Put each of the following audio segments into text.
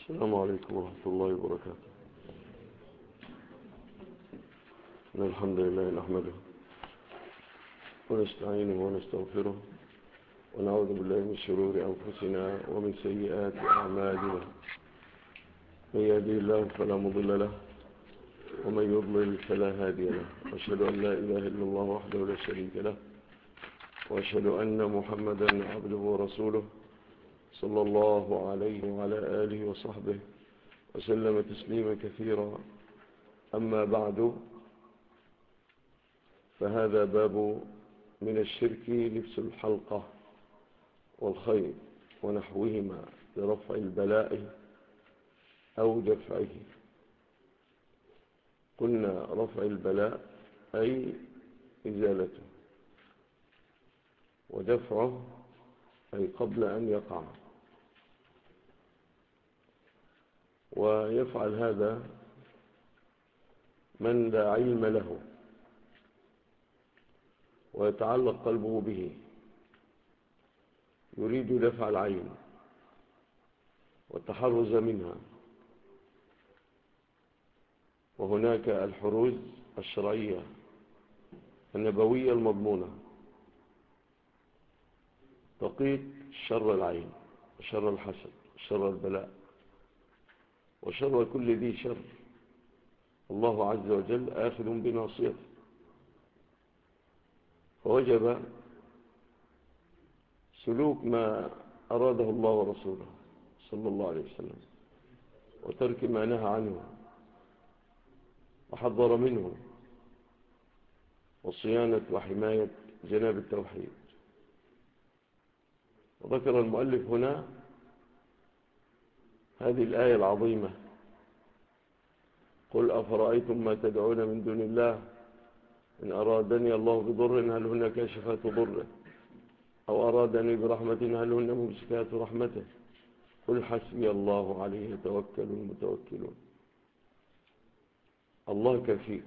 السلام عليكم ورحمة الله وبركاته. إن الحمد لله نحمده ونستعينه ونستغفره ونعوذ بالله من شرور أنفسنا ومن سيئات أعمالنا. من يهدي الله فلا مضل له ومن يضلل فلا هادي له، وأشهد أن لا إله إلا الله وحده لا شريك له، وأشهد أن محمدا عبده ورسوله صلى الله عليه وعلى آله وصحبه وسلم تسليما كثيرا. أما بعد، فهذا باب من الشرك لبس الحلقة والخيط ونحوهما لرفع البلاء أو دفعه. قلنا رفع البلاء أي إزالته، ودفعه أي قبل أن يقع. ويفعل هذا من لا علم له ويتعلق قلبه به، يريد دفع العين والتحرز منها. وهناك الحروز الشرعية النبوية المضمونة تقيت شر العين وشر الحسد وشر البلاء وشر كل ذي شر. الله عز وجل آخذ بناصيته، فوجب سلوك ما أراده الله ورسوله صلى الله عليه وسلم، وترك ما نهى عنه وحذر منه، وصيانة وحماية جناب التوحيد. وذكر المؤلف هنا هذه الآية العظيمة: قل أفرأيتم ما تدعون من دون الله إن أرادني الله بضر هل هن كاشفات ضره، أو أرادني برحمة هل هن ممسكات رحمته، قل حسبي الله عليه يتوكل المتوكلون. الله كفيك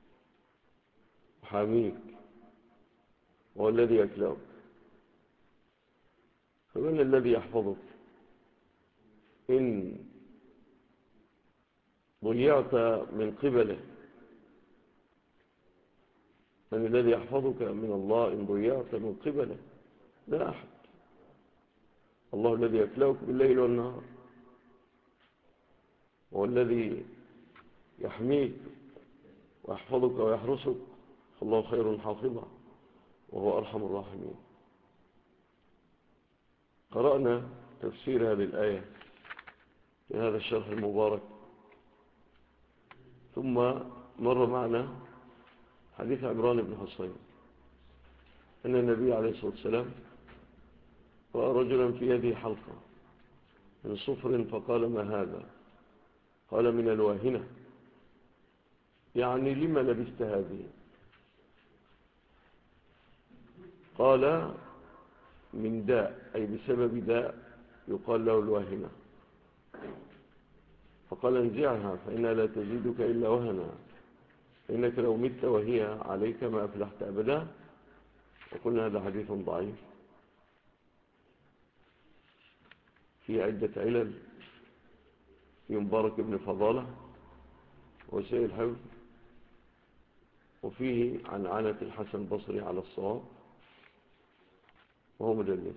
وحاميك، وهو الذي يكلأك. فمن الذي يحفظك إن ضيعت من قبله؟ من الذي يحفظك من الله إن ضيعت من قبله؟ لا أحد. الله الذي يكلأك بالليل والنهار، وهو الذي يحميك ويحفظك ويحرسك، فالله خير حافظا وهو أرحم الراحمين. قرأنا تفسير هذه الآية في هذا الشرح المبارك، ثم مر معنا حديث عمران بن حصين أن النبي عليه الصلاة والسلام رأى رجلا في يده حلقة من صفر فقال: ما هذا؟ قال: من الواهنة. يعني لما لبست هذه؟ قال: من داء، أي بسبب داء يقال له الواهنة. فقال: انزعها فإنها لا تزيدك إلا وهنا، فإنك لو مت وهي عليك ما أفلحت أبدا. وقلنا هذا حديث ضعيف في عدة علل، في مبارك بن فضالة وسيء الحفظ، وفيه عن عنة الحسن البصري على الصواب وهو مدلس،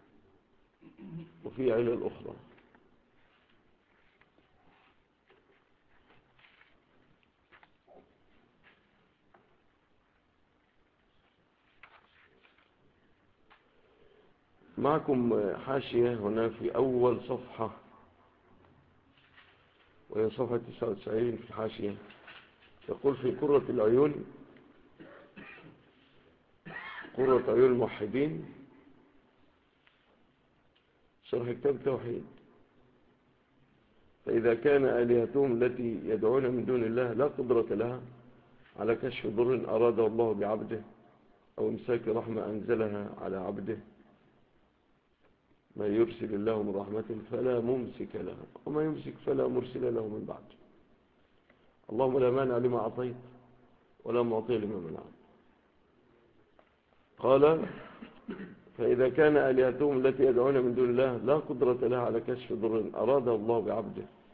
وفيه علل أخرى. معكم حاشية هنا في أول صفحة، وهي صفحة 99 في الحاشية. يقول: في قرة العيون، قرة عيون الموحدين، شرح كتاب التوحيد: فإذا كان آلهتهم التي يدعون من دون الله لا قدرة لها على كشف ضر أراده الله بعبده أو إمساك رحمة أنزلها على عبده، ما يرسل الله من رحمة فلا ممسك لها وما يمسك فلا مرسل له من بعد. اللهم لا مانع لما أعطيت ولا معطي لما منعت. قال: فإذا كان آلهتهم التي يدعون من دون الله لا قدرة لها على كشف ضر أراده الله بعبده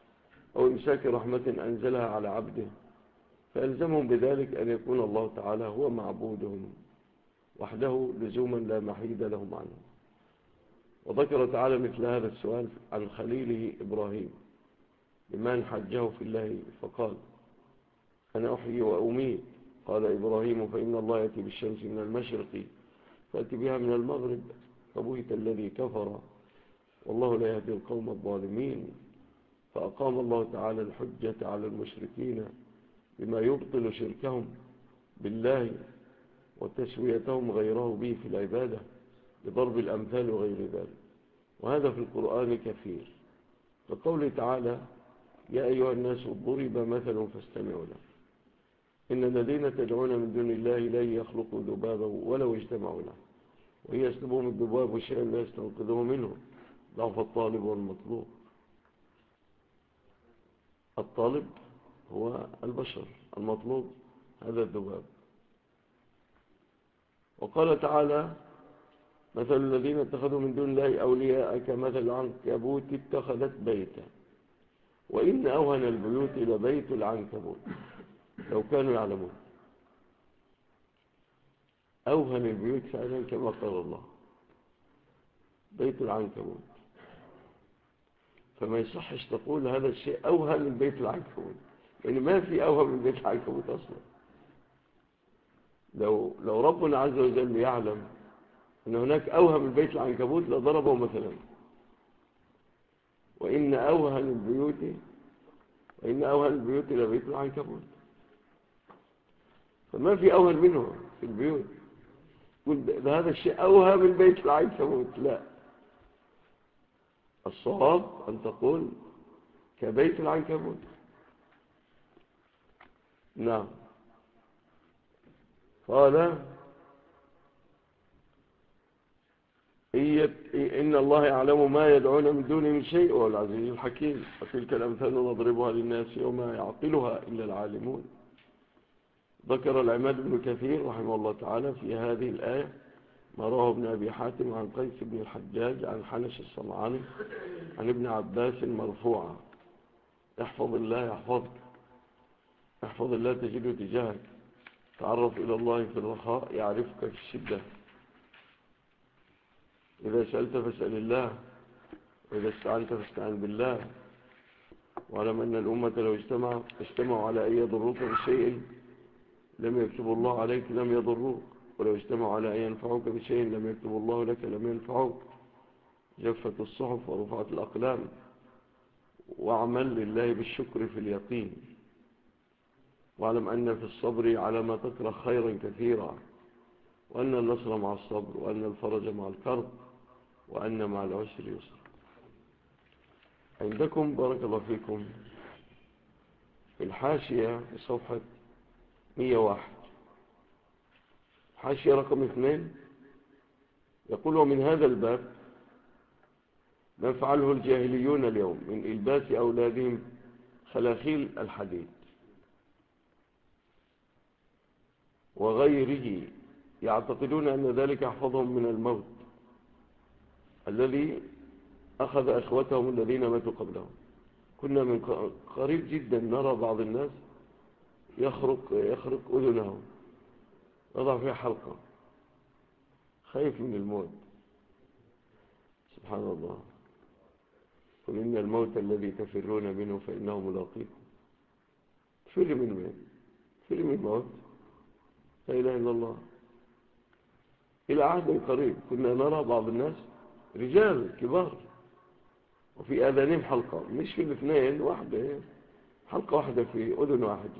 أو إمساك رحمة أنزلها على عبده، فألزمهم بذلك أن يكون الله تعالى هو معبودهم وحده لزوما لا محيد لهم عنه. وذكر تعالى مثل هذا السؤال عن خليله إبراهيم لمن حجه في الله فقال: أنا أحيي وأميت. قال إبراهيم: فإن الله يأتي بالشمس من المشرق فأتي بها من المغرب، فبهت الذي كفر والله لا يهدي القوم الظالمين. فأقام الله تعالى الحجة على المشركين بما يبطل شركهم بالله وتسويتهم غيره به في العبادة بضرب الأمثال وغير ذلك، وهذا في القرآن كثير. فقوله تعالى: يا أيها الناس ضرب مثل فاستمعوا له إن الذين تدعون من دون الله لن يخلقوا ذبابا ولو اجتمعوا له وإن يسلبهم الذباب شيئا لا يستنقذه منه ضعف الطالب والمطلوب. الطالب هو البشر، المطلوب هذا الذباب. وقال تعالى: مثل الذين اتخذوا من دون الله أولياء كمثل العنكبوت اتخذت بيتا وإن أوهن البيوت لبيت العنكبوت لو كانوا يعلمون. أوهن البيوت فعلا كما قال الله بيت العنكبوت، فما يصحش تقول هذا الشيء أوهن من بيت العنكبوت، يعني ما في أوهن من بيت العنكبوت أصلا. لو ربنا عز وجل يعلم أن هناك أوهن من بيت العنكبوت لضربه مثلا: وإن أوهن البيوت لبيت العنكبوت. فما في أوهن منه في البيوت قل هذا الشيء أوهن من بيت العنكبوت، لا، الصواب أن تقول كبيت العنكبوت. نعم. قال: إن الله يعلم ما يدعون من دونه من شيء وهو العزيز الحكيم وتلك الأمثال نضربها للناس وما يعقلها إلا العالمون. ذكر العماد بن كثير رحمه الله تعالى في هذه الآية ما رواه ابن أبي حاتم عن قيس بن الحجاج عن حنش الصنعاني عن ابن عباس مرفوعا: احفظ الله يحفظك، احفظ الله تجده تجاهك، تعرف إلى الله في الرخاء يعرفك في الشدة، إذا سألت فاسأل الله وإذا استعنت فاستعن بالله، واعلم أن الأمة لو اجتمعوا على أن يضروك بشيء لم يكتب الله عليك لم يضروك، ولو اجتمعوا على أن ينفعوك بشيء لم يكتب الله لك لم ينفعوك. جفت الصحف ورفعت الأقلام، واعمل لله بالشكر في اليقين، واعلم أن في الصبر على ما تكره خيرا كثيرا، وأن النصر مع الصبر، وأن الفرج مع الكرب، وأن مع العسر يسر. عندكم بارك الله فيكم في الحاشية في صفحة 101 حاشية رقم 2 يقول: ومن هذا الباب ما يفعله الجاهليون اليوم من إلباس أولادهم خلاخيل الحديد وغيره، يعتقدون أن ذلك يحفظهم من الموت الذي أخذ أخوتهم الذين ماتوا قبلهم. كنا من قريب جدا نرى بعض الناس يخرق أذنه وضع فيها حلقة خايف من الموت. سبحان الله. قل إن الموت الذي تفرون منه فإنه ملاقيكم. تفر من مين؟ تفر من الموت؟ لا إله إلا الله. إلى عهد قريب كنا نرى بعض الناس رجال كبار وفي آذانهم حلقة، مش في الاثنين، واحدة، حلقة واحدة في أذن واحدة.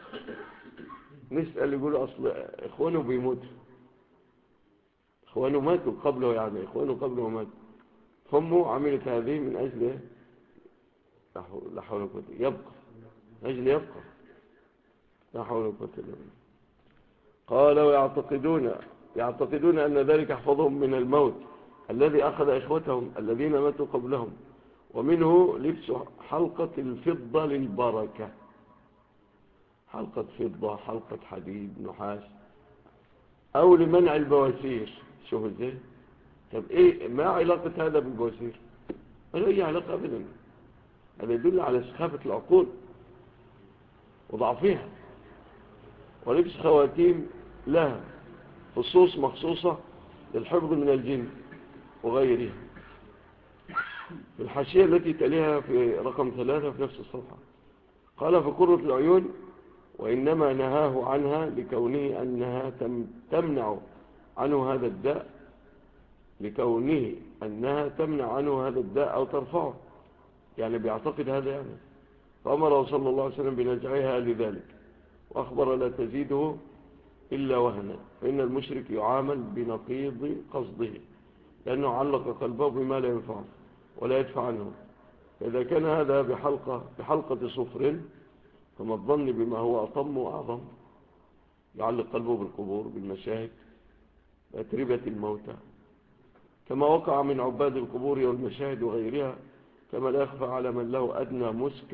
نسأل يقولوا أصل إخوانه بيموتوا، إخوانه ماتوا قبله، يعني إخوانه قبله ماتوا، فمه عملت هذه من أجل لا حول ولا قوة يبقى، من أجل يبقى، لا حول ولا قوة إلا بالله. قال: ويعتقدون أن ذلك يحفظهم من الموت الذي أخذ إخوتهم الذين ماتوا قبلهم، ومنه لبس حلقة الفضة للبركة. حلقة فضة، حلقة حديد، نحاس، أو لمنع البواسير. شوفوا ازاي. طب إيه ما علاقة هذا بالبواسير؟ ما له أي علاقة أبدا. هذا يدل على سخافة العقول وضعفها. ولبس خواتيم لها خصوص مخصوصة للحفظ من الجن وغيرها. في الحاشية التي تليها في رقم 3 في نفس الصفحة قال: في قرة العيون: وإنما نهاه عنها لكونه أنها تمنع عنه هذا الداء، لكونه أنها تمنع عنه هذا الداء أو ترفعه، يعني بيعتقد هذا يعني. فأمره صلى الله عليه وسلم بنزعها لذلك، وأخبر: لا تزيده إلا وهنا، فإن المشرك يعامل بنقيض قصده، لأنه علق قلبه بما لا ينفعه ولا يدفع عنه. فإذا كان هذا بحلقة صفر، فما الظن بما هو أطم وأعظم، يعلق قلبه بالقبور، بالمشاهد، بأتربة الموتى، كما وقع من عباد القبور والمشاهد وغيرها، كما لا يخفى على من له أدنى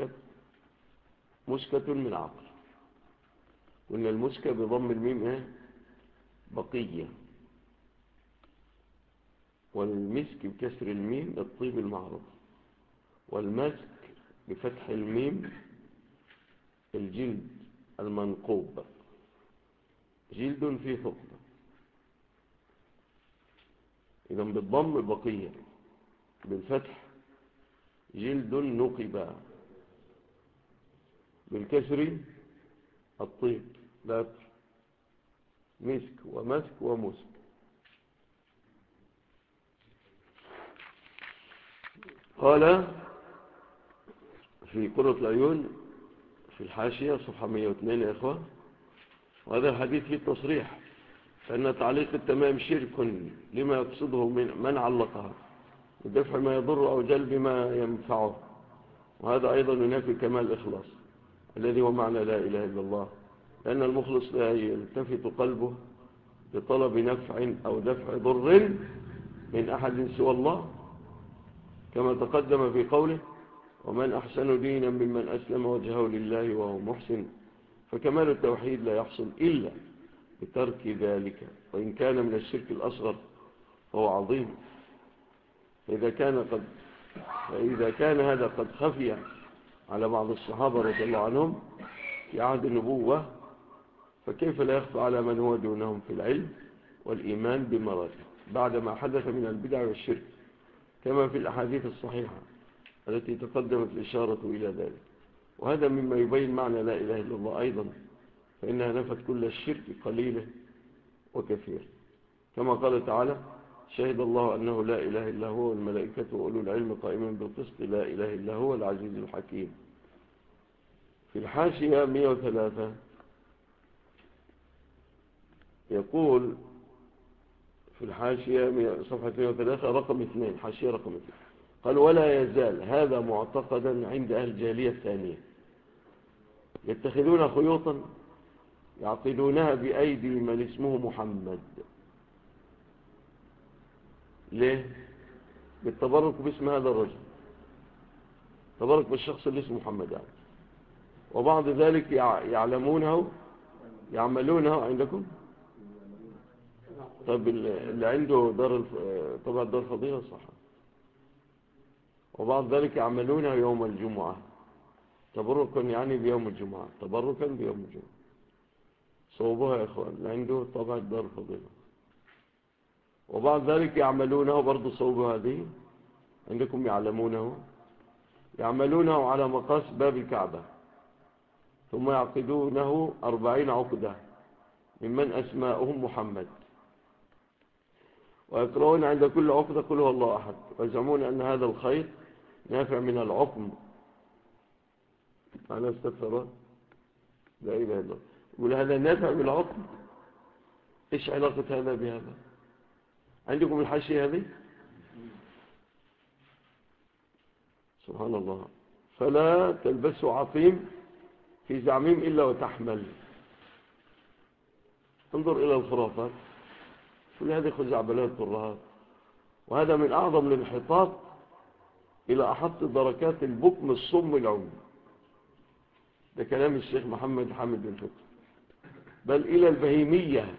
مسكة من عقل. وإن المسكة بضم الميم بقية، والمسك بكسر الميم الطيب المعروف، والمسك بفتح الميم الجلد المنقوب، جلد فيه ثقب. إذا بالضم بقية، بالفتح جلد نقب، بالكسر الطيب، لا مسك ومسك ومسك. قال في قرة العيون في الحاشية صفحة 102 يا إخوة: وهذا الحديث فيه التصريح فإن تعليق التمام شرك لما يقصده من علقها، بدفع ما يضر أو جلب ما ينفعه. وهذا أيضا ينافي كمال الإخلاص الذي هو معنى لا إله إلا الله، لأن المخلص لا يلتفت قلبه لطلب نفع أو دفع ضر من أحد سوى الله، كما تقدم في قوله: ومن أحسن دينا ممن أسلم وجهه لله وهو محسن. فكمال التوحيد لا يحصل إلا بترك ذلك، وإن كان من الشرك الأصغر فهو عظيم. فإذا كان هذا قد خفي على بعض الصحابة رضي الله عنهم في عهد النبوة، فكيف لا يخفى على من هو دونهم في العلم والإيمان بمراتب بعدما حدث من البدع والشرك، كما في الأحاديث الصحيحة التي تقدمت الإشارة إلى ذلك. وهذا مما يبين معنى لا إله إلا الله أيضا، فإنها نفت كل الشرك قليله وكثير، كما قال تعالى: شهد الله أنه لا إله إلا هو والملائكة وأولو العلم قائما بالقسط لا إله إلا هو العزيز الحكيم. في الحاشية 103 يقول في الحاشية صفحة 103 رقم 2 حاشية رقم 2 قال: ولا يزال هذا معتقدا عند أهل الجاهلية الثانية، يتخذون خيوطا يعقدونها بأيدي من اسمه محمد. ليه؟ بالتبرك باسم هذا الرجل، تبرك بالشخص اللي اسمه محمد يعني. وبعض ذلك يعملونه عندكم. طب اللي عنده طبعا دار فضيلة صح. وبعض ذلك يعملونه يوم الجمعة تبركا يعني بيوم الجمعة، تبركا بيوم الجمعة. صوبوها يا اخوان اللي عنده طبعا دار فضيلة. وبعض ذلك يعملونه برضو صوبوا هذه عندكم، يعملونه على مقاس باب الكعبة، ثم يعقدونه 40 عقدة ممن أسماؤهم محمد، ويقرؤون عند كل عقدة قل هو الله أحد، ويزعمون أن هذا الخير نافع من العقم. أنا استغفر لا إله إلا الله، يقول هذا نافع من العقم. إيش علاقة هذا بهذا؟ عندكم الحاشية هذه؟ سبحان الله. فلا تلبسوا عقيم في زعمهم إلا وتحمل. انظر إلى الخرافات، كل هذه خزعبلات طرهات، وهذا من أعظم الانحطاط إلى أحط دركات البكم الصم العم. ده كلام الشيخ محمد حامد بن فتح. بل إلى البهيمية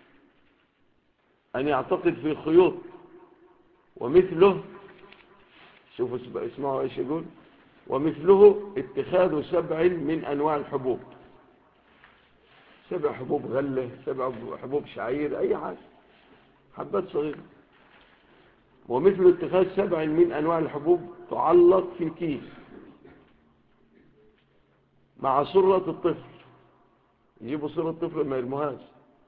أن يعتقد في الخيوط ومثله. شوفوا اسمعوا ايش يقول: ومثله اتخاذ 7 من أنواع الحبوب، 7 حبوب غلة، 7 حبوب شعير، أي حاجة، حبات صغيرة. ومثل اتخاذ 7 من أنواع الحبوب تعلق في كيس مع سرة الطفل، يجيبوا سرة الطفل ما يرموهاش،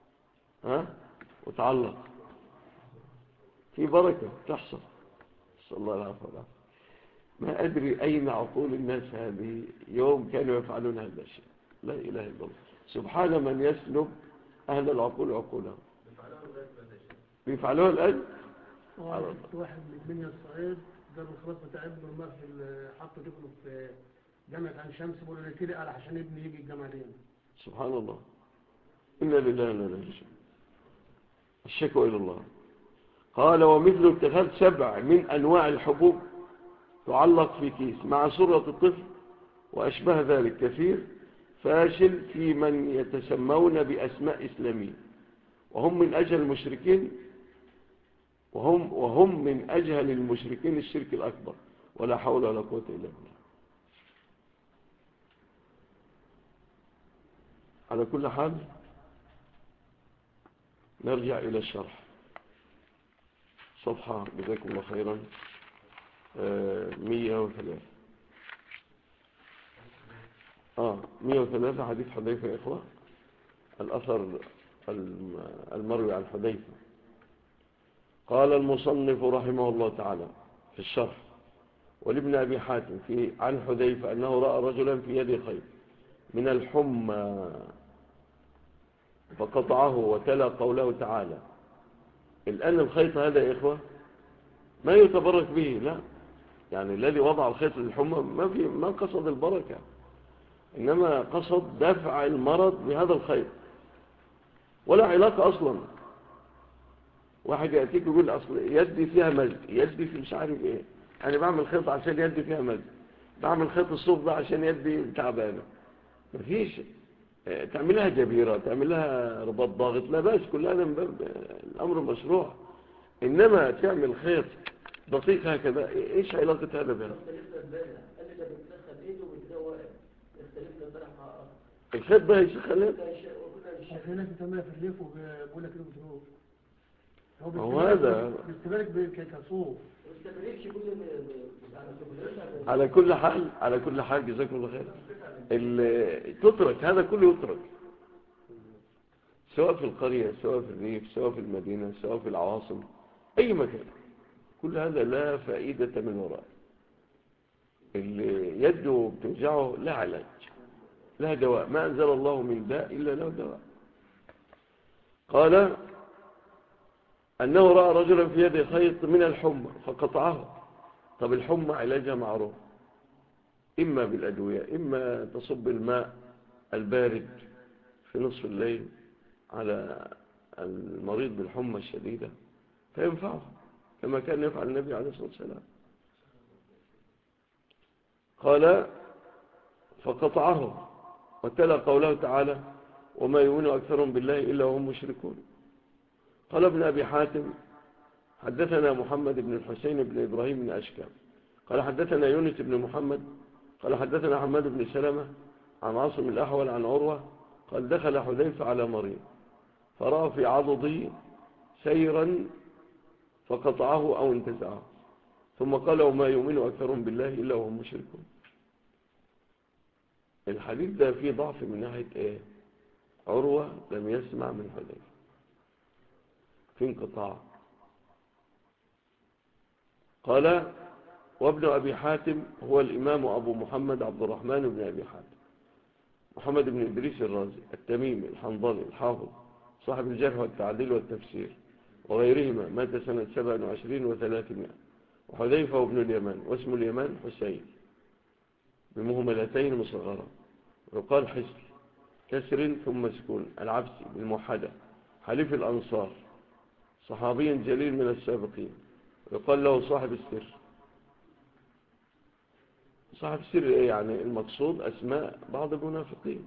وتعلق في بركة تحصل. صلى الله عليه وسلم. ما أدري أين عقول الناس هذه يوم كانوا يفعلون هذا الشيء. لا إله إلا الله، سبحان من يسلب أهل العقول عقولهم. بيفعلوها الآن. واحد من بني الصعيد جاب الخلاص بتاع ابنه ما في حطه ابنه في جامعة عين شمس، بيقولوا له تيلي قال عشان ابني يجي الجامعة دي. سبحان الله، إنا لله وإنا إليه راجعون، الشكوى إلى الله. قال ومثل اتخاذ 7 من أنواع الحبوب تعلق في كيس مع سرة الطفل وأشبه ذلك كثير فاشل في من يتسمون بأسماء إسلامية وهم من أجهل المشركين، وهم من أجهل المشركين الشرك الأكبر، ولا حول ولا قوة إلا بالله. على كل حال نرجع إلى الشرح. صفحة جزاكم الله خيرا 103 103 حديث حذيفة يا إخوة، الأثر المروي عن حذيفة. قال المصنف رحمه الله تعالى في الشرح: ولابن أبي حاتم عن حذيفة أنه رأى رجلا في يده خيط من الحمى فقطعه وتلا قوله تعالى. الآن الخيط هذا يا إخوة ما يتبرك به، لا، يعني الذي وضع الخيط للحمى ما قصد البركة، إنما قصد دفع المرض بهذا الخيط، ولا علاقة أصلا. واحد يأتيك يقول أصل يدي فيها مزق، يدي في مش عارف إيه، أنا بعمل خيط عشان يدي فيها مزق، بعمل خيط الصوف ده عشان يدي تعبانة. مفيش تعملها جبيرة، تعملها رباط ضاغط، لا بأس، كل هذا من باب الأمر مشروع. إنما تعمل خيط دقيق هكذا، إيش علاقة هذا بها؟ الخيط ده يا شيخ خليل في ناس بتعملها في الريف وبيقول لك بتروح هو هذا. بيستبرك كصوف. على كل حال جزاكم الله خير. تترك هذا كله، يترك سواء في القرية، سواء في الريف، سواء في المدينة، سواء في العواصم، أي مكان، كل هذا لا فائدة من وراء. اللي يده بتوجعه لا علاج، لا دواء، ما أنزل الله من داء إلا له دواء. قال أنه رأى رجلا في يده خيط من الحمى فقطعه. طب الحمى علاجها معروف، إما بالأدوية، إما تصب الماء البارد في نصف الليل على المريض بالحمى الشديدة فينفعه، كما كان يفعل النبي عليه الصلاة والسلام. قال فقطعه وتلا قوله تعالى: وما يؤمن أكثرهم بالله إلا وهم مشركون. قال ابن أبي حاتم: حدثنا محمد بن الحسين بن إبراهيم بن أشكام قال حدثنا يونس بن محمد قال حدثنا حماد بن سلمة عن عاصم الأحول عن عروة قال دخل حذيفة على مريض فرأى في عضده سيرا فقطعه أو انتزعه، ثم قال: وما يؤمن أكثرهم بالله إلا وهم مشركون. الحديث ده فيه ضعف من ناحية إيه؟ عروة لم يسمع من حذيفة، في انقطاع. قال وابن أبي حاتم هو الإمام أبو محمد عبد الرحمن بن أبي حاتم محمد بن إدريس الرازي التميمي الحنظلي الحافظ صاحب الجرح والتعديل والتفسير وغيرهما، مات سنة 27 و300. وحذيفة وابن اليمان، واسم اليمان حسين بمهملتين مصغرة، ويقال حسر كسر ثم سكون، العبسي بالموحدة، حليف الأنصار، صحابي جليل من السابقين، ويقال له صاحب السر. صاحب السر إيه يعني؟ المقصود أسماء بعض المنافقين.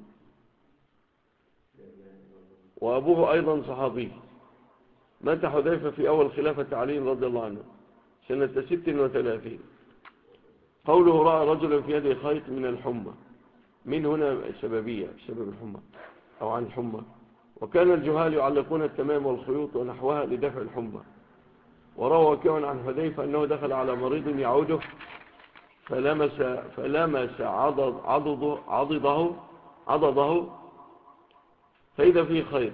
وأبوه أيضا صحابي، مات حذيفة في أول خلافة علي رضي الله عنه سنة 36. قوله رأى رجلا في يده خيط من الحمى، من هنا سببية بسبب الحمى أو عن الحمى. وكان الجهال يعلقون التمام والخيوط ونحوها لدفع الحمى. وروى وكيع عن حذيفة أنه دخل على مريض يعوده فلمس عضده فإذا فيه خيط،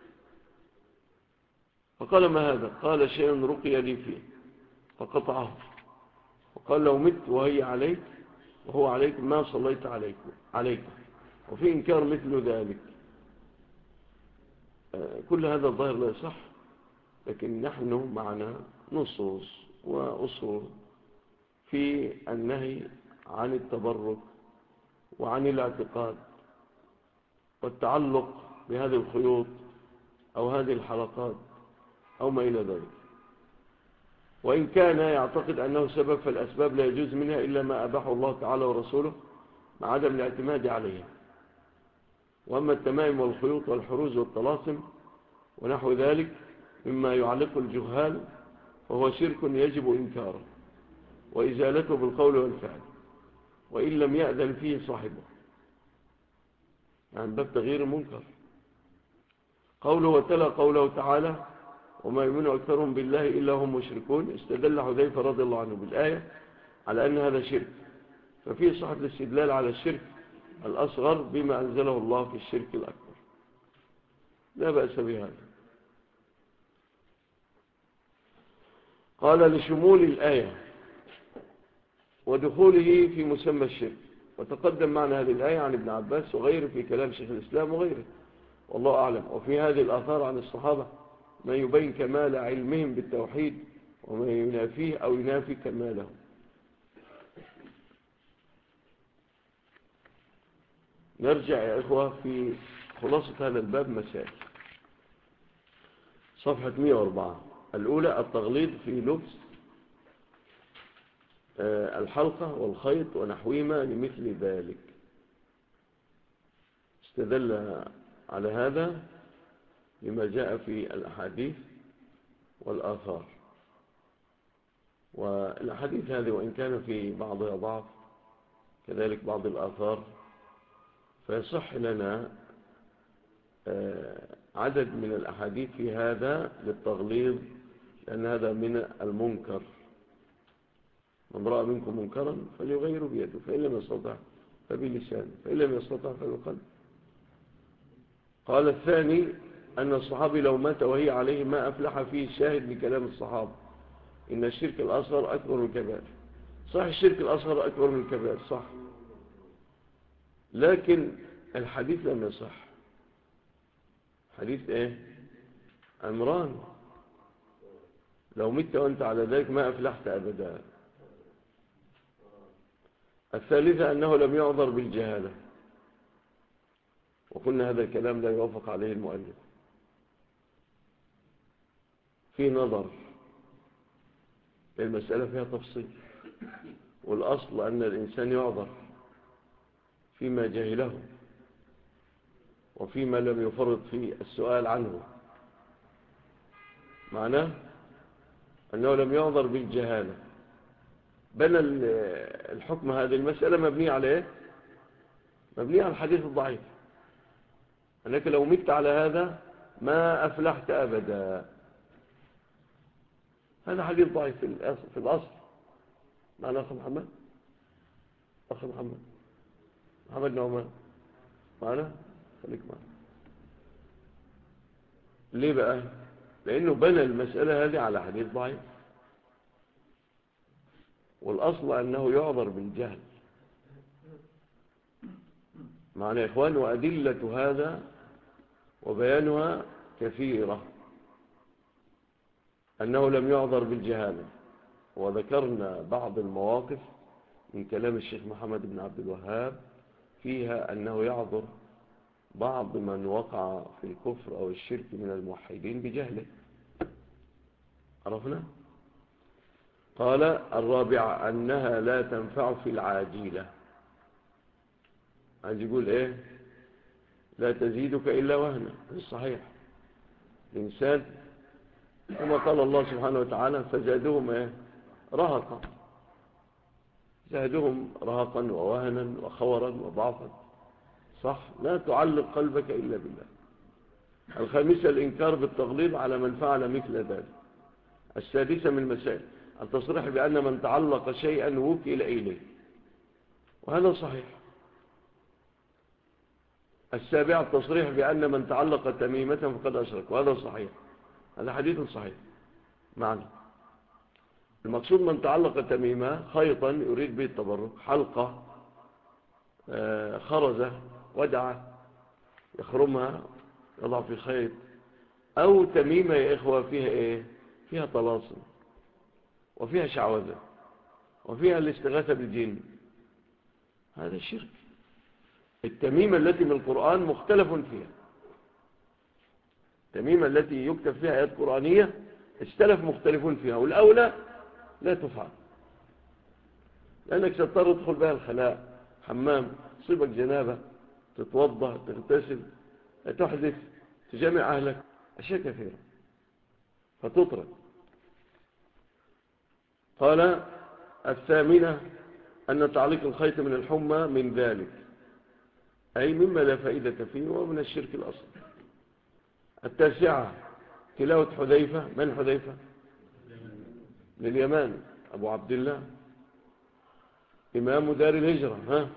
فقال ما هذا؟ قال شيء رقي لي فيه، فقطعه. وقال لو مت وهو عليك ما صليت عليك. وفي إنكار مثل ذلك. كل هذا الظاهر لا يصح، لكن نحن معنا نصوص وأصول في النهي عن التبرك وعن الاعتقاد والتعلق بهذه الخيوط أو هذه الحلقات أو ما إلى ذلك. وإن كان يعتقد أنه سبب، فالأسباب لا يجوز منها إلا ما أباحه الله تعالى ورسوله مع عدم الاعتماد عليها. وأما التمائم والخيوط والحروز والطلاسم ونحو ذلك مما يعلق الجهال فهو شرك يجب إنكاره وإزالته بالقول والفعل، وإن لم يأذن فيه صاحبه، يعني باب تغيير المنكر. قوله وتلا قوله تعالى وما يؤمن أكثرهم بالله إلا هم مشركون، استدل حذيفة رضي الله عنه بالآية على أن هذا شرك، ففيه صحة الاستدلال على الشرك الأصغر بما أنزله الله في الشرك الأكبر، لا بأس بهذا. قال لشمول الآية ودخوله في مسمى الشرك. وتقدم معنا هذه الآية عن ابن عباس وغيره في كلام شيخ الإسلام وغيره، والله أعلم. وفي هذه الآثار عن الصحابة ما يبين كمال علمهم بالتوحيد وما ينافيه أو ينافي كماله. نرجع يا إخوة في خلاصة هذا الباب مسائل. صفحة 104. الأولى التغليظ في لبس الحلقة والخيط ونحوهما لمثل ذلك. استدل على هذا لما جاء في الأحاديث والآثار. والأحاديث هذه وإن كان في بعضها ضعف كذلك بعض الآثار، فيصح لنا عدد من الأحاديث في هذا للتغليظ، لأن هذا من المنكر. من رأى منكم منكرا فليغيره بيده، فإن لم يستطع فبلسانه، فإن لم يستطع فبقلبه. قال الثاني أن الصحابي لو مات وهي عليه ما أفلح فيه شاهد لكلام الصحابة إن الشرك الأصغر أكبر من الكبائر. صح، الشرك الأصغر أكبر من الكبائر صح، لكن الحديث لم يصح. حديث إيه؟ عمران لو مت وأنت على ذلك ما أفلحت أبدا. الثالثة أنه لم يعذر بالجهالة، وقلنا هذا الكلام لا يوافق عليه المؤلف، في نظر، المسألة فيها تفصيل، والأصل أن الإنسان يعذر فيما جهله وفيما لم يفرط في السؤال عنه. معناه أنه لم يعذر بالجهالة. بنى الحكم هذه المسألة مبنية على إيه؟ مبنية على الحديث الضعيف، أنك لو مت على هذا ما أفلحت أبدا. هذا حديث ضعيف في الأصل. معنا أخي محمد، أخي محمد نعمان معنا، خليك معنا. ليه بقى؟ لأنه بنى المسألة هذه على حديث ضعيف، والأصل أنه يعذر بالجهل. معنا يا إخوان، وأدلة هذا وبيانها كثيرة، أنه لم يعذر بالجهالة. وذكرنا بعض المواقف من كلام الشيخ محمد بن عبد الوهاب فيها أنه يعذر بعض من وقع في الكفر أو الشرك من الموحدين بجهله. عرفنا؟ قال الرابعة أنها لا تنفع في العاجلة. عايز يقول إيه؟ لا تزيدك إلا وهنا. الصحيح الإنسان كما قال الله سبحانه وتعالى فزادهم إيه؟ رهقا. زادهم رهقا ووهنا وخورا وضعفا. صح، لا تعلق قلبك إلا بالله. الخامسة الإنكار بالتغليظ على من فعل مثل ذلك. السادسة من المسائل التصريح بأن من تعلق شيئا وكل إليه، وهذا صحيح. السابعة التصريح بأن من تعلق تميمة فقد أشرك، وهذا صحيح. هذا حديث صحيح معنى. المقصود من تعلق تميمة خيطا يريد به التبرك، حلقة، خرزة، ودعة يخرمها يضع في خيط، أو تميمة يا إخوة فيها إيه؟ فيها طلاسم وفيها شعوذة وفيها الاستغاثة بالجن، هذا الشرك. التميمة التي من القرآن مختلف فيها، التميمة التي يكتب فيها آيات قرآنية اختلف مختلفون فيها، والأولى لا تفعل، لأنك ستضطر تدخل بها الخلاء، حمام، تصيبك جنابة، تتوضأ، تغتسل، تحدث، تجمع أهلك، أشياء كثيرة فتطرد. قال الثامنة أن تعليق الخيط من الحمى من ذلك، أي مما لا فائدة فيه ومن الشرك الأصل. التاسعة تلاوة حذيفة. من حذيفة؟ لليمان، أبو عبد الله، إمام دار الهجرة. ها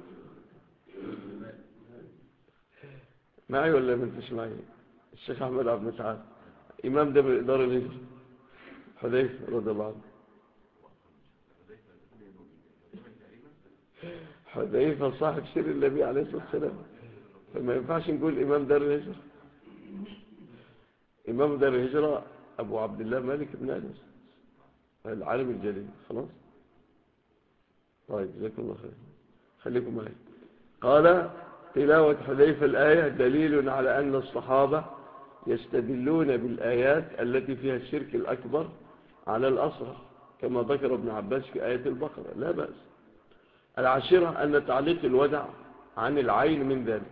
معي ولا من فيش معي؟ الشيخ أحمد عبد المسعود إمام دار الهجرة، حذيفة رضي الله عنه. حذيفة صاحب سر النبي عليه الصلاة والسلام، فما ينفعش نقول إمام دار الهجرة. إمام دار الهجرة أبو عبد الله مالك بن أنس العالم الجليل. خلاص طيب، جزاكم الله خير، خليكم معي. قال تلاوة حذيفة الآية دليل على أن الصحابة يستدلون بالآيات التي فيها الشرك الأكبر على الأصغر، كما ذكر ابن عباس في آية البقرة، لا بأس. العاشرة أن تعليق الودع عن العين من ذلك.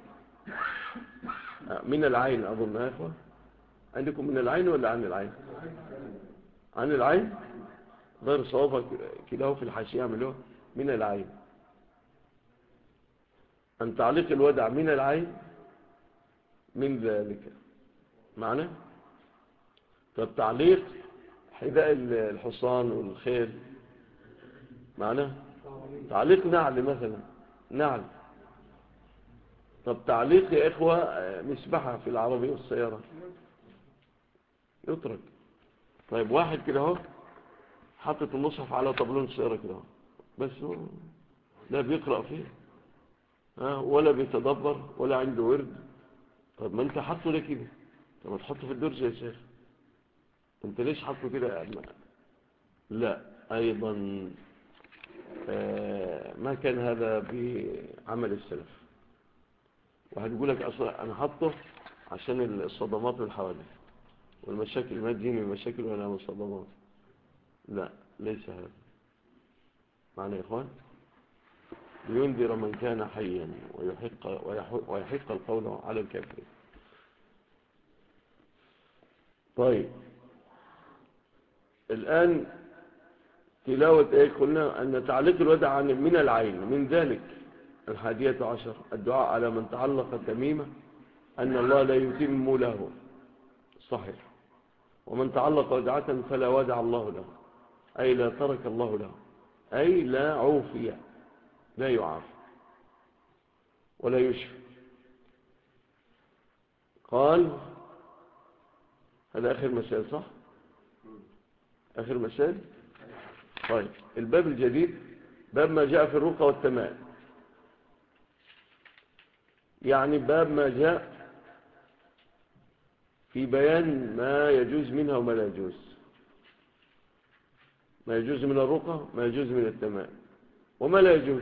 من العين أظن يا أخوة، عندكم من العين ولا عن العين؟ عن العين غير صوابك كده في الحاشية يعملوه من العين. أن تعليق الودع من العين من ذلك معنى. طب تعليق حذاء الحصان والخيل معنى. تعليق نعل مثلا، نعل. طب تعليق يا إخوة مسبحة في العربية والسيارة يترك. طيب واحد كده اهو حطت المصحف على طبلون السيارة كده بس هو لا بيقرأ فيه ولا بيتدبر ولا عنده ورد. طب ما انت حطه ليه كده؟ طب ما تحطه في الدرج يا شيخ، انت ليش حطه كده؟ لا ايضا ما كان هذا بعمل السلف. وهتقول لك اصلا انا حطه عشان الصدمات والحوادث والمشاكل، ما تجيني المشاكل ولا من الصدمات. لا ليس هذا معنى يا إخوان. لينذر من كان حيا ويحق القول على الكافرين. طيب الآن تلاوة ايه؟ قلنا أن تعليق الودع من العين من ذلك. 11 الدعاء على من تعلق تميمة أن الله لا يتم له، صحيح. ومن تعلق ودعة فلا ودع الله له، أي لا ترك الله له، أي لا عوفية، لا يعاف ولا يشفى. قال هذا آخر مسائل، صح؟ آخر مسائل. طيب الباب الجديد باب ما جاء في الرقى والتمائم، يعني باب ما جاء في بيان ما يجوز منها وما لا يجوز، ما يجوز من الرقى، ما يجوز من التمائم، وما لا يجوز.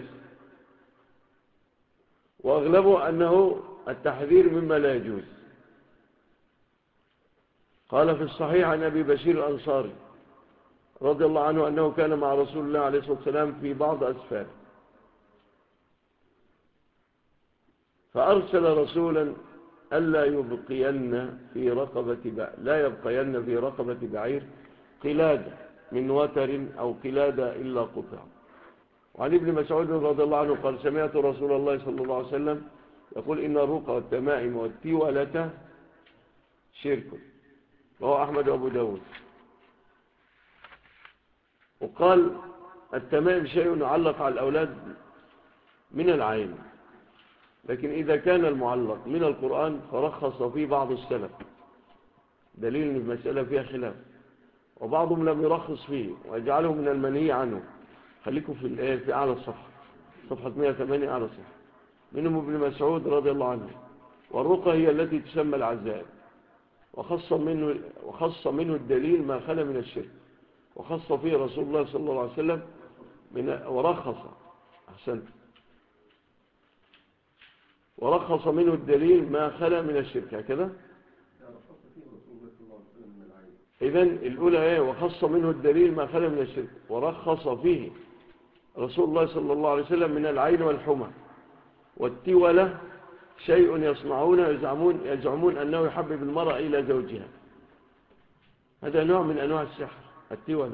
وأغلبه أنه التحذير مما لا يجوز. قال في الصحيح عن أبي بشير الأنصاري رضي الله عنه أنه كان مع رسول الله عليه الصلاة والسلام في بعض أسفاره، فأرسل رسولا ألا يبقين في رقبة بعير قلادة من وتر أو قلادة إلا قطع. وعن ابن مسعود رضي الله عنه قال سمعت رسول الله صلى الله عليه وسلم يقول إن الرقى والتمائم والتولة شرك. رواه أحمد وأبو داود. وقال التمائم شيء يعلق على الأولاد من العين، لكن إذا كان المعلق من القرآن فرخص فيه بعض السلف، دليل أن المسألة فيها خلاف، وبعضهم لم يرخص فيه ويجعله من المنهي عنه. خليكم في أعلى الصفحة، صفحة 108 أعلى الصفحة. منهم ابن مسعود رضي الله عنه. والرقى هي التي تسمى العزائم، وخص منه الدليل ما خلا من الشرك، وخص فيه رسول الله صلى الله عليه وسلم ورخص منه الدليل ما خلا من الشرك. هكذا إذن الأولى إيه؟ وخص منه الدليل ما خلا من الشرك، ورخص فيه رسول الله صلى الله عليه وسلم من العين والحمى. والتولة شيء يصنعونه يزعمون أنه يحبب المرأة إلى زوجها. هذا نوع من أنواع السحر، التولة.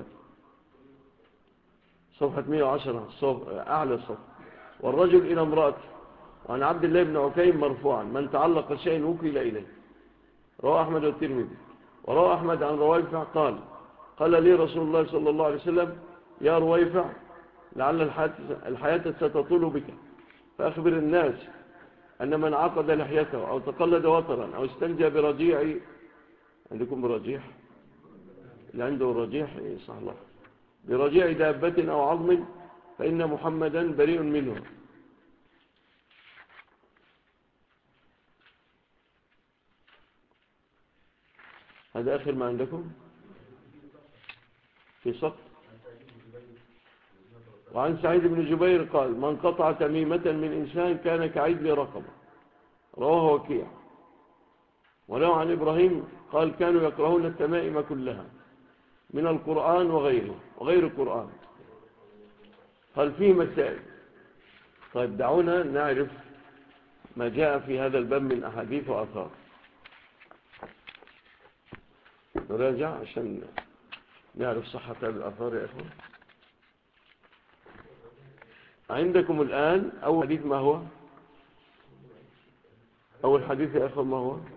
صفحة 110 أعلى الصفحة. والرجل إلى امرأته. وعن عبد الله بن عكيم مرفوعا من تعلق شيء وكل إليه. رواه أحمد والترمذي. ورواه أحمد عن رويفع قال لي رسول الله صلى الله عليه وسلم يا رويفع لعل الحياة ستطول بك، فأخبر الناس أن من عقد لحيته أو تقلد وطرا أو استنجى برجيع، عندكم برجيح؟ اللي عنده رجيح صح الله، برجيع دابة أو عظم فإن محمدا بريء منه. هذا آخر ما عندكم في سقط. وعن سعيد بن جبير قال من قطع تميمة من إنسان كان كعدل رقبة. رواه وكيع. ولو عن إبراهيم قال كانوا يكرهون التمائم كلها من القرآن وغير القرآن. قال فيه مسائل. طيب دعونا نعرف ما جاء في هذا الباب من أحاديث وآثار، نراجع عشان نعرف صحة الآثار يا إخوان. عندكم الآن أول حديث ما هو؟ أول حديث يا إخوان ما هو؟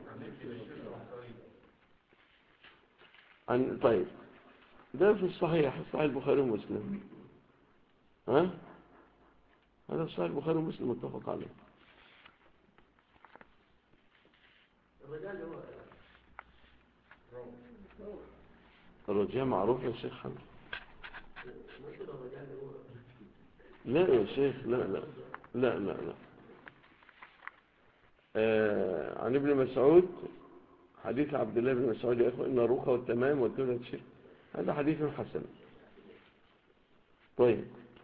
طيب ده في صحيح البخاري ومسلم. ها؟ هذا صحيح البخاري ومسلم متفق عليه. الرجاء معروف يا شيخ حمد. لا يا شيخ لا. عن ابن مسعود حديث عبد الله بن مسعود يا إخوة إن الرقى والتمام والتولة شرك، هذا حديث حسن. طيب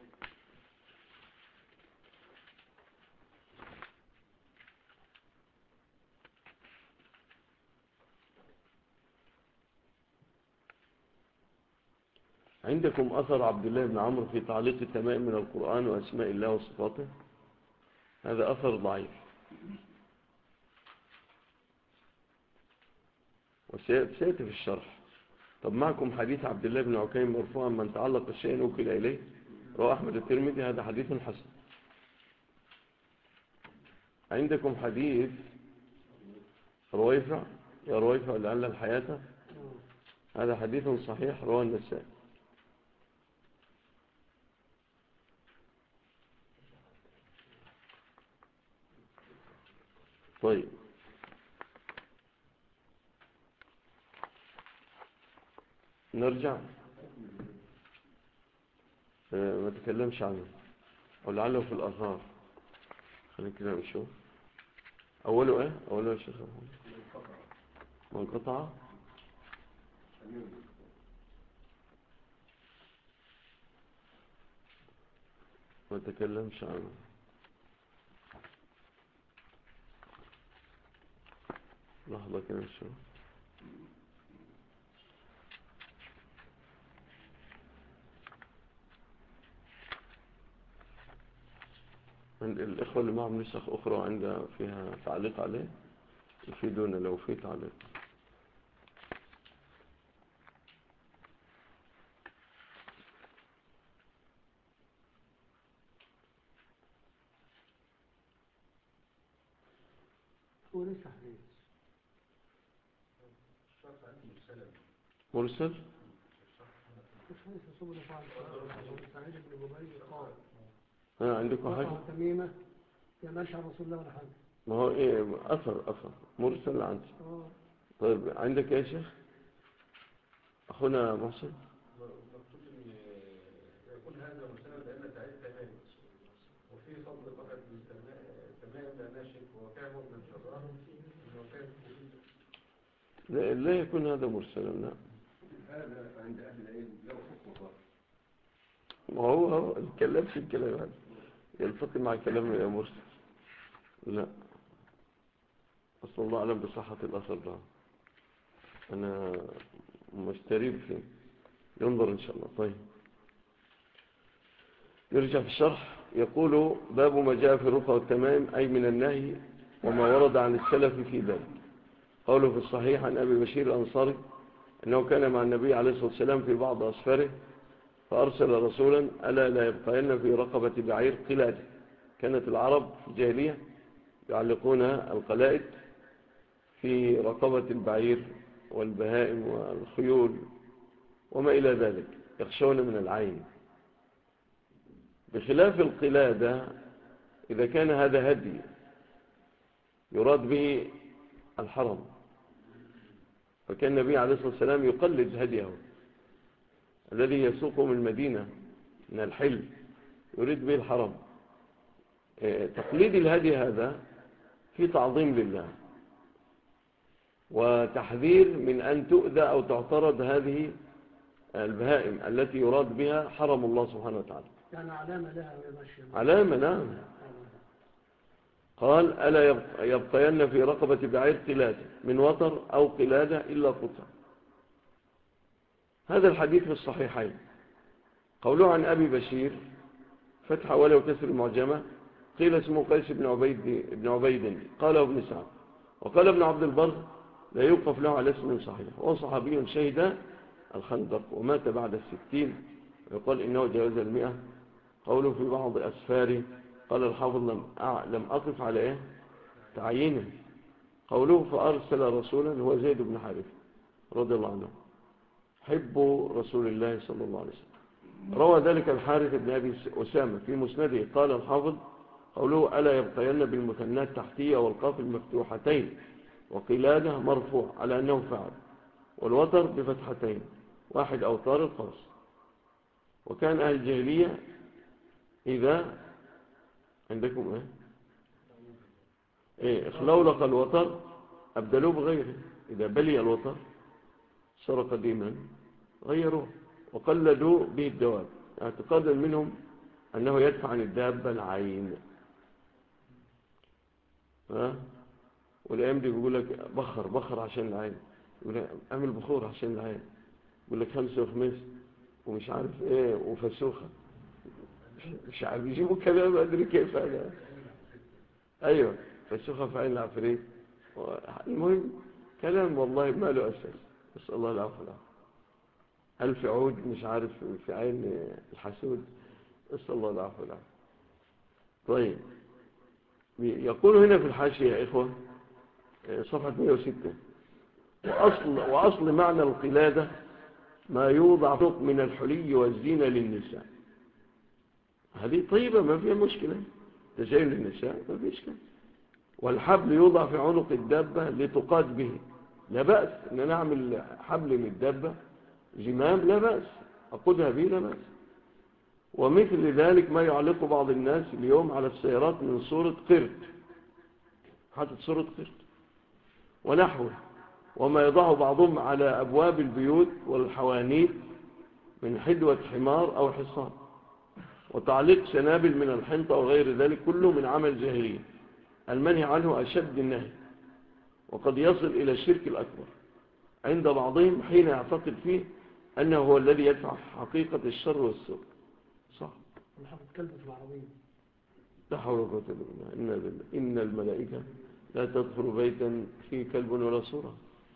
عندكم أثر عبد الله بن عمرو في تعليق التمام من القرآن وأسماء الله وصفاته، هذا أثر ضعيف وسيأتي في الشرح. طب معكم حديث عبد الله بن عكيم مرفوعا من تعلق الشيء وكل إليه، رواه أحمد الترمذي، هذا حديث حسن. عندكم حديث رويفع يا رويفع لعل الحياة، هذا حديث صحيح رواه النسائي. طيب نرجع ما تكلمش عنه ولعله في الآثار. خلينا كده نشوف أوله إيه؟ أوله يا شيخ منقطع. ما تكلمش عنه. لحظة كده نشوف. الإخوة اللي معهم نسخ أخرى عندها فيها تعليق عليه يفيدونا لو في تعليق. هو لسه حديث. مرسل. مش حديث سبل فعل سعيد بن جبير قال عندكم حاجة؟ وقع تميمة يا ماشي على رسول الله ولا حاجة. ما هو إيه أثر مرسل عندي. طيب عندك يا شيخ أخونا محسن؟ مكتوب ان يكون هذا مسند لان سعيد تمام وفي فضل واحد من تمام لا ناشف وكان من الشرار وكان لا يكون هذا مرسلا. لا هذا عند اهل العلم له حكم. ما هو الكلام في الكلام هذا يلتقي مع كلام يا مرسل. لا أصل الله أعلم بصحة الأثر ده، أنا مستريب فيه، ينظر إن شاء الله. طيب يرجع في الشرح يقول باب ما جاء في الرقى والتمائم أي من النهي وما ورد عن السلف في ذلك. قوله في الصحيح عن أبي بشير الأنصاري أنه كان مع النبي عليه الصلاة والسلام في بعض أسفاره فأرسل رسولا ألا لا يبقين في رقبة بعير قلادة. كانت العرب في الجاهلية يعلقون القلائد في رقبة البعير والبهائم والخيول وما إلى ذلك، يخشون من العين. بخلاف القلادة إذا كان هذا هدي يراد به الحرم، فكان النبي عليه الصلاة والسلام يقلد هديه الذي يسوقه من المدينة من الحل يريد به الحرم. تقليد الهدي هذا في تعظيم لله وتحذير من أن تؤذى أو تعترض هذه البهائم التي يراد بها حرم الله سبحانه وتعالى. يعني علامة لها ماشية. علامة نعم. قال ألا يبقين في رقبة بعير قلادة من وتر أو قلادة إلا قطع. هذا الحديث في الصحيحين. قوله عن أبي بشير فتح ولو كسر المعجمة قيل اسمه قيس بن عبيد قاله ابن سعد وقال ابن عبد البر لا يوقف له على اسم صحيح. وهو صحابي شهد الخندق ومات بعد 60 ويقال إنه جاوز 100. قوله في بعض أسفاره قال الحافظ لم أقف على إيه تعيينه. قوله فأرسل رسولا هو زيد بن حارث رضي الله عنه حب رسول الله صلى الله عليه وسلم. روى ذلك الحارث بن أبي أسامة في مسنده. قال الحافظ قوله ألا يبقين بالمثنات التحتية والقاف المفتوحتين وقلادة مرفوع على أنه فعل والوتر بفتحتين واحد أوتار القوس. وكان أهل الجاهلية إذا عندكم اخلولق الوتر أبدلوه بغيره. إذا بلي الوتر صار قديما غيروه وقلدوا به الدواب اعتقادا منهم أنه يدفع عن الدابة العين. والأيام دي بيقول لك بخر عشان العين، يقول لك اعمل بخور عشان العين، يقول لك 5 وخميس ومش عارف ايه وفسوخة، مش عارف يجيبوا كلام أدري كيف هذا. أيوة فسوخة في عين العفريت. المهم كلام والله ما له أساس. بس الله العفو له. ألف عود مش عارف في عين الحسود. بس الله العفو له. طيب يقول هنا في الحاشية يا إخوة صفحة 106 وأصل معنى القلادة ما يوضع فوق من الحلي والزينة للنساء. هذه طيبة ما فيها مشكلة، تزين للنساء ما فيها إشكال. والحبل يوضع في عنق الدابة لتقاد به، لا بأس أن نعمل حبل من الدابة زمام، لا بأس أقودها به لا بأس. ومثل ذلك ما يعلق بعض الناس اليوم على السيارات من صورة قرد، حاطط صورة قرد ونحوه، وما يضعه بعضهم على أبواب البيوت والحوانيت من حدوة حمار أو حصان، وتعليق سنابل من الحنطة وغير ذلك كله من عمل جاهلية المنهي عنه أشد النهي، وقد يصل إلى الشرك الأكبر عند بعضهم حين يعتقد فيه أنه هو الذي يدفع حقيقة الشر والسوء. صح. حافظ كلب في العربية. لا حول ولا قوة إلا بالله. إن الملائكة لا تدخل بيتا فيه كلب ولا صورة.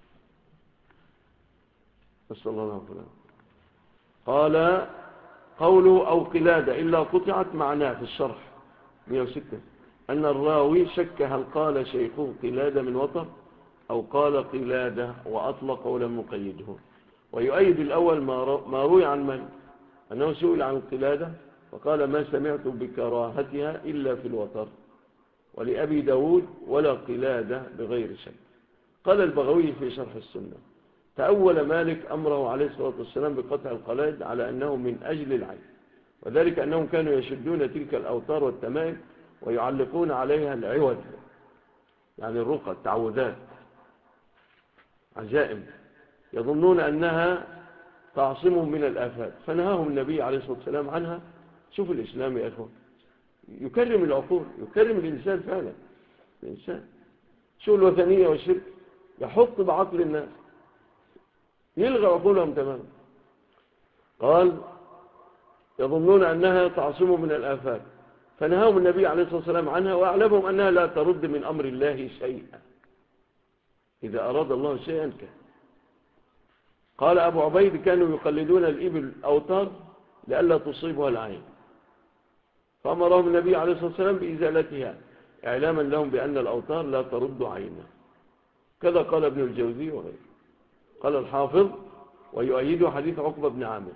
نسأل الله العافية. قال قوله أو قلادة إلا قطعت معناه في الشرح 106 أن الراوي شك هل قال شيخه قلادة من وتر أو قال قلادة وأطلق ولم يقيده. ويؤيد الأول ما روي عن من أنه سئل عن القلادة فقال ما سمعت بكراهتها إلا في الوتر، ولأبي داود ولا قلادة بغير شك. قال البغوي في شرح السنة تأول مالك أمره عليه الصلاة والسلام بقطع القلائد على أنه من أجل العين، وذلك أنهم كانوا يشدون تلك الأوتار والتمائم ويعلقون عليها العوض، يعني الرقى التعوذات عجائم، يظنون أنها تعصمهم من الآفات، فنهاهم النبي عليه الصلاة والسلام عنها. شوف الإسلام يا أخوان يكرم العقول، يكرم الإنسان فعلا. الإنسان شو الوثنية والشرك يحط بعقل الناس، يلغى عقولهم تماما. قال يظنون أنها تعصمهم من الآفات، فنهاهم النبي عليه الصلاة والسلام عنها وأعلمهم أنها لا ترد من أمر الله شيئا، إذا أراد الله شيئا كان. قال أبو عبيد كانوا يقلدون الإبل أوتار لئلا تصيبها العين، فأمرهم النبي عليه الصلاة والسلام بإزالتها إعلاما لهم بأن الأوتار لا ترد عينا. كذا قال ابن الجوزي وغيره. قال الحافظ ويؤيده حديث عقبة بن عامر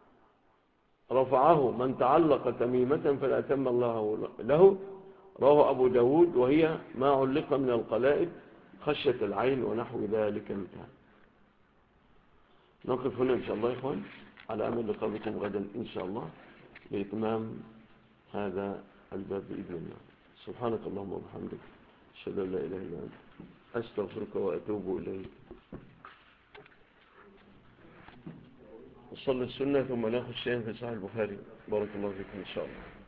رفعه من تعلق تميمة فلا أتم الله له، رواه أبو داود، وهي ما علق من القلائد خشية العين ونحو ذلك انتهى. نقف هنا إن شاء الله يا إخوان على أمل لقاءكم غدا إن شاء الله لإتمام هذا الباب بإذن الله. سبحانك اللهم وبحمدك أشهد أن لا إله إلا أنت أستغفرك وأتوب إليك. وصلي السنة ثم ناخذ شيئا في صحيح البخاري. بارك الله فيكم إن شاء الله.